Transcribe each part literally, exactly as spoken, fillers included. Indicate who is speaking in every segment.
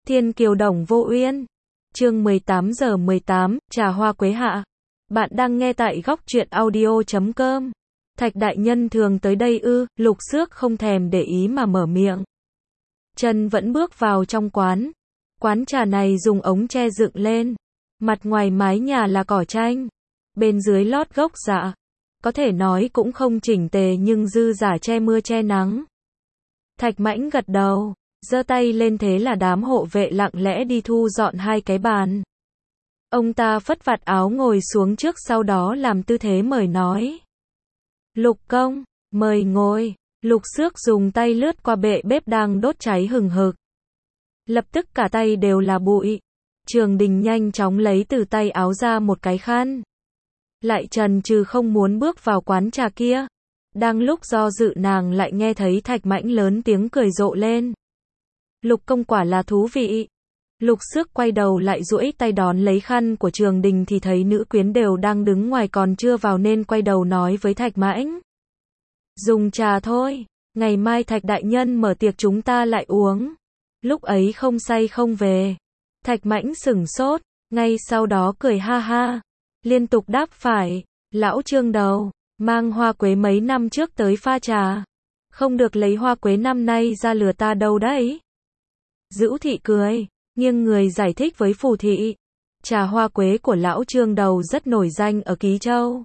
Speaker 1: Thiên kiều đồng vô uyên. Chương mười tám giờ mười tám, trà hoa quế hạ. Bạn đang nghe tại góc truyện audio chấm com. Thạch đại nhân thường tới đây ư? Lục Xước không thèm để ý mà mở miệng. Chân vẫn bước vào trong quán. Quán trà này dùng ống tre dựng lên. Mặt ngoài mái nhà là cỏ tranh. Bên dưới lót gốc dạ. Có thể nói cũng không chỉnh tề nhưng dư giả che mưa che nắng. Thạch Mãnh gật đầu, giơ tay lên thế là đám hộ vệ lặng lẽ đi thu dọn hai cái bàn. Ông ta phất vạt áo ngồi xuống trước, sau đó làm tư thế mời nói. Lục công, mời ngồi. Lục Xước dùng tay lướt qua bệ bếp đang đốt cháy hừng hực. Lập tức cả tay đều là bụi. Trường Đình nhanh chóng lấy từ tay áo ra một cái khăn. Lại chần chừ không muốn bước vào quán trà kia. Đang lúc do dự nàng lại nghe thấy Thạch Mãnh lớn tiếng cười rộ lên. Lục công quả là thú vị. Lục Xước quay đầu lại duỗi tay đón lấy khăn của Trường Đình thì thấy nữ quyến đều đang đứng ngoài còn chưa vào nên quay đầu nói với Thạch Mãnh. Dùng trà thôi, ngày mai Thạch đại nhân mở tiệc chúng ta lại uống. Lúc ấy không say không về. Thạch Mãnh sửng sốt, ngay sau đó cười ha ha. Liên tục đáp phải, lão Trương đầu, mang hoa quế mấy năm trước tới pha trà. Không được lấy hoa quế năm nay ra lừa ta đâu đấy. Dữu thị cười, nghiêng người giải thích với Phù thị. Trà hoa quế của lão Trương đầu rất nổi danh ở Ký Châu.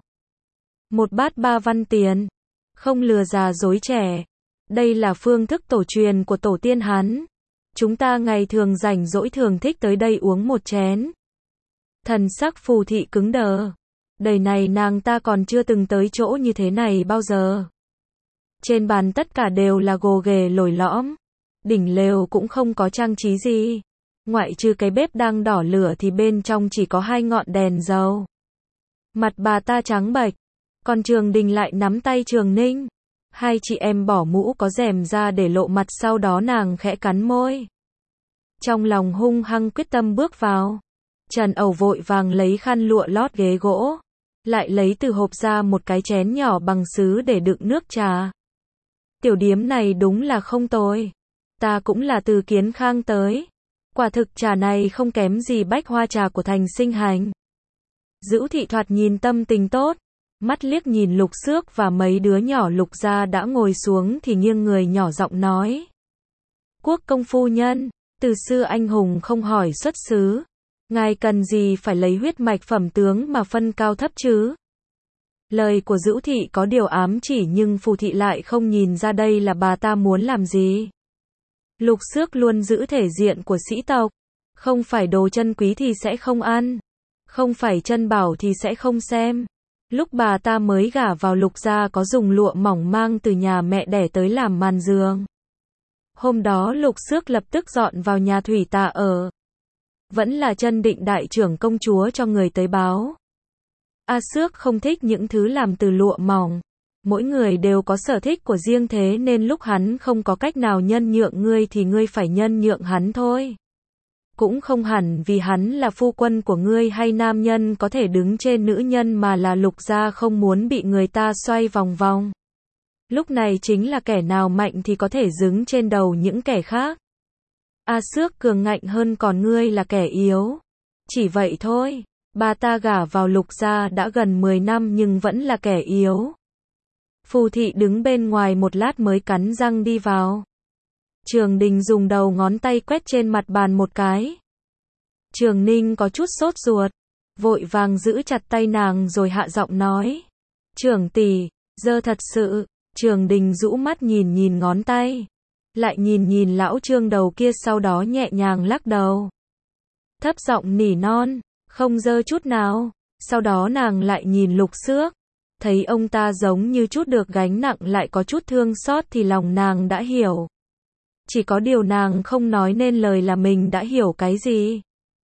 Speaker 1: Một bát ba văn tiền, không lừa già dối trẻ. Đây là phương thức tổ truyền của tổ tiên hắn. Chúng ta ngày thường rảnh rỗi thường thích tới đây uống một chén. Thần sắc Phù thị cứng đờ. Đời này nàng ta còn chưa từng tới chỗ như thế này bao giờ. Trên bàn tất cả đều là gồ ghề lồi lõm. Đỉnh lều cũng không có trang trí gì. Ngoại trừ cái bếp đang đỏ lửa thì bên trong chỉ có hai ngọn đèn dầu. Mặt bà ta trắng bệch. Còn Trường Đình lại nắm tay Trường Ninh. Hai chị em bỏ mũ có rèm ra để lộ mặt, sau đó nàng khẽ cắn môi. Trong lòng hung hăng quyết tâm bước vào. Trần Ẩu vội vàng lấy khăn lụa lót ghế gỗ. Lại lấy từ hộp ra một cái chén nhỏ bằng sứ để đựng nước trà. Tiểu điếm này đúng là không tồi. Ta cũng là từ Kiến Khang tới. Quả thực trà này không kém gì bách hoa trà của thành Sinh Hành. Dữu thị thoạt nhìn tâm tình tốt. Mắt liếc nhìn Lục Xước và mấy đứa nhỏ Lục gia đã ngồi xuống thì nghiêng người nhỏ giọng nói. Quốc công phu nhân, từ xưa anh hùng không hỏi xuất xứ. Ngài cần gì phải lấy huyết mạch phẩm tướng mà phân cao thấp chứ? Lời của Dữu thị có điều ám chỉ nhưng Phù thị lại không nhìn ra đây là bà ta muốn làm gì. Lục Xước luôn giữ thể diện của sĩ tộc. Không phải đồ chân quý thì sẽ không ăn. Không phải chân bảo thì sẽ không xem. Lúc bà ta mới gả vào Lục gia có dùng lụa mỏng mang từ nhà mẹ đẻ tới làm màn giường. Hôm đó Lục Xước lập tức dọn vào nhà Thủy Tạ ở. Vẫn là Chân Định đại trưởng công chúa cho người tới báo. A Xước không thích những thứ làm từ lụa mỏng. Mỗi người đều có sở thích của riêng, thế nên lúc hắn không có cách nào nhân nhượng ngươi thì ngươi phải nhân nhượng hắn thôi. Cũng không hẳn vì hắn là phu quân của ngươi hay nam nhân có thể đứng trên nữ nhân, mà là Lục gia không muốn bị người ta xoay vòng vòng. Lúc này chính là kẻ nào mạnh thì có thể đứng trên đầu những kẻ khác. A Xước cường ngạnh hơn còn ngươi là kẻ yếu. Chỉ vậy thôi. Bà ta gả vào Lục gia đã gần mười năm nhưng vẫn là kẻ yếu. Phù thị đứng bên ngoài một lát mới cắn răng đi vào. Trường Đình dùng đầu ngón tay quét trên mặt bàn một cái. Trường Ninh có chút sốt ruột, vội vàng giữ chặt tay nàng rồi hạ giọng nói. Trưởng tỷ, dơ thật sự. Trường Đình rũ mắt nhìn nhìn ngón tay. Lại nhìn nhìn lão Trương đầu kia, sau đó nhẹ nhàng lắc đầu. Thấp giọng nỉ non, không dơ chút nào. Sau đó nàng lại nhìn Lục Xước. Thấy ông ta giống như chút được gánh nặng lại có chút thương xót thì lòng nàng đã hiểu. Chỉ có điều nàng không nói nên lời là mình đã hiểu cái gì.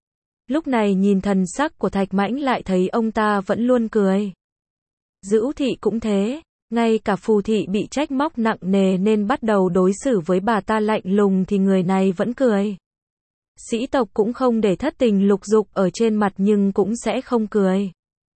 Speaker 1: Lúc này nhìn thần sắc của Thạch Mãnh lại thấy ông ta vẫn luôn cười. Dữu thị cũng thế. Ngay cả Phù thị bị trách móc nặng nề nên bắt đầu đối xử với bà ta lạnh lùng thì người này vẫn cười. Sĩ tộc cũng không để thất tình lục dục ở trên mặt nhưng cũng sẽ không cười.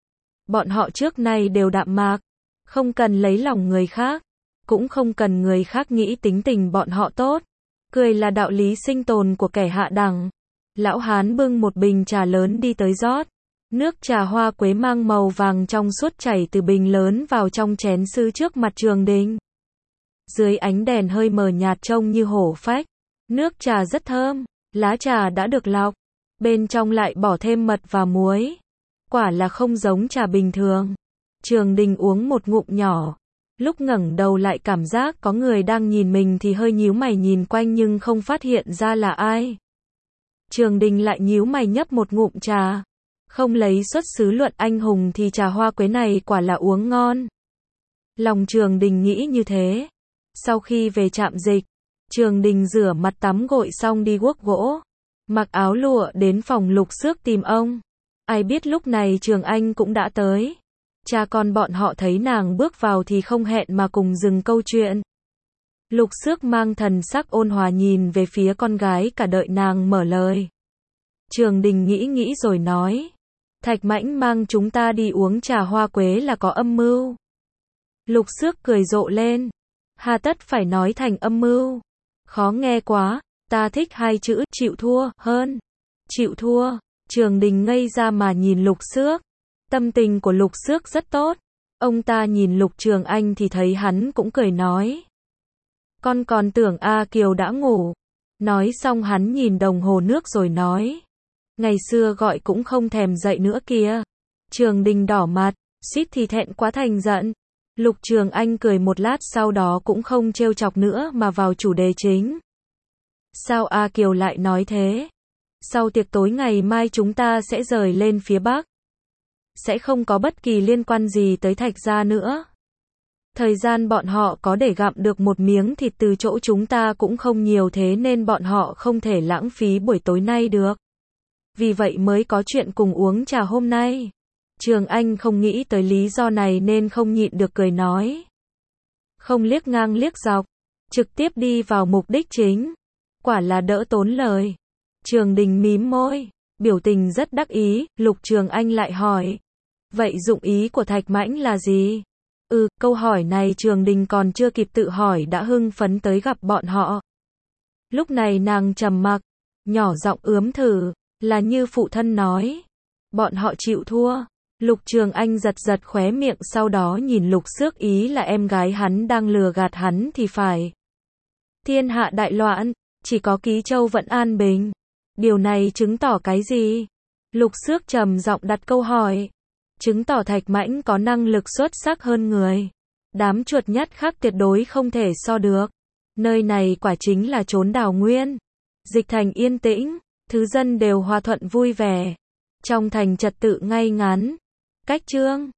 Speaker 1: Bọn họ trước nay đều đạm mạc, không cần lấy lòng người khác, cũng không cần người khác nghĩ tính tình bọn họ tốt. Cười là đạo lý sinh tồn của kẻ hạ đẳng. Lão hán bưng một bình trà lớn đi tới rót. Nước trà hoa quế mang màu vàng trong suốt chảy từ bình lớn vào trong chén sứ trước mặt Trường Đình. Dưới ánh đèn hơi mờ nhạt trông như hổ phách. Nước trà rất thơm, lá trà đã được lọc. Bên trong lại bỏ thêm mật và muối. Quả là không giống trà bình thường. Trường Đình uống một ngụm nhỏ. Lúc ngẩng đầu lại cảm giác có người đang nhìn mình thì hơi nhíu mày nhìn quanh nhưng không phát hiện ra là ai. Trường Đình lại nhíu mày nhấp một ngụm trà. Không lấy xuất xứ luận anh hùng thì trà hoa quế này quả là uống ngon. Lòng Trường Đình nghĩ như thế. Sau khi về trạm dịch, Trường Đình rửa mặt tắm gội xong đi guốc gỗ. Mặc áo lụa đến phòng Lục Xước tìm ông. Ai biết lúc này Trường Anh cũng đã tới. Cha con bọn họ thấy nàng bước vào thì không hẹn mà cùng dừng câu chuyện. Lục Xước mang thần sắc ôn hòa nhìn về phía con gái cả đợi nàng mở lời. Trường Đình nghĩ nghĩ rồi nói. Thạch Mãnh mang chúng ta đi uống trà hoa quế là có âm mưu. Lục Xước cười rộ lên. Hà tất phải nói thành âm mưu. Khó nghe quá, ta thích hai chữ chịu thua hơn. Chịu thua. Trường Đình ngây ra mà nhìn Lục Xước. Tâm tình của Lục Xước rất tốt. Ông ta nhìn Lục Trường Anh thì thấy hắn cũng cười nói. Con còn tưởng A Kiều đã ngủ. Nói xong hắn nhìn đồng hồ nước rồi nói. Ngày xưa gọi cũng không thèm dậy nữa kìa. Trường Đình đỏ mặt, suýt thì thẹn quá thành giận. Lục Trường Anh cười một lát sau đó cũng không trêu chọc nữa mà vào chủ đề chính. Sao A Kiều lại nói thế? Sau tiệc tối ngày mai chúng ta sẽ rời lên phía Bắc. Sẽ không có bất kỳ liên quan gì tới Thạch gia nữa. Thời gian bọn họ có để gặm được một miếng thịt từ chỗ chúng ta cũng không nhiều thế nên bọn họ không thể lãng phí buổi tối nay được. Vì vậy mới có chuyện cùng uống trà hôm nay. Trường Anh không nghĩ tới lý do này nên không nhịn được cười nói. Không liếc ngang liếc dọc. Trực tiếp đi vào mục đích chính. Quả là đỡ tốn lời. Trường Đình mím môi. Biểu tình rất đắc ý. Lục Trường Anh lại hỏi. Vậy dụng ý của Thạch Mãnh là gì? Ừ, câu hỏi này Trường Đình còn chưa kịp tự hỏi đã hưng phấn tới gặp bọn họ. Lúc này nàng trầm mặc. Nhỏ giọng ướm thử. Là như phụ thân nói. Bọn họ chịu thua. Lục Trường Anh giật giật khóe miệng sau đó nhìn Lục Xước ý là em gái hắn đang lừa gạt hắn thì phải. Thiên hạ đại loạn, chỉ có Ký Châu vẫn an bình. Điều này chứng tỏ cái gì? Lục Xước trầm giọng đặt câu hỏi. Chứng tỏ Thạch Mãnh có năng lực xuất sắc hơn người. Đám chuột nhắt khác tuyệt đối không thể so được. Nơi này quả chính là chốn đào nguyên. Dịch thành yên tĩnh, thứ dân đều hòa thuận vui vẻ. Trong thành trật tự ngay ngắn. Cách chương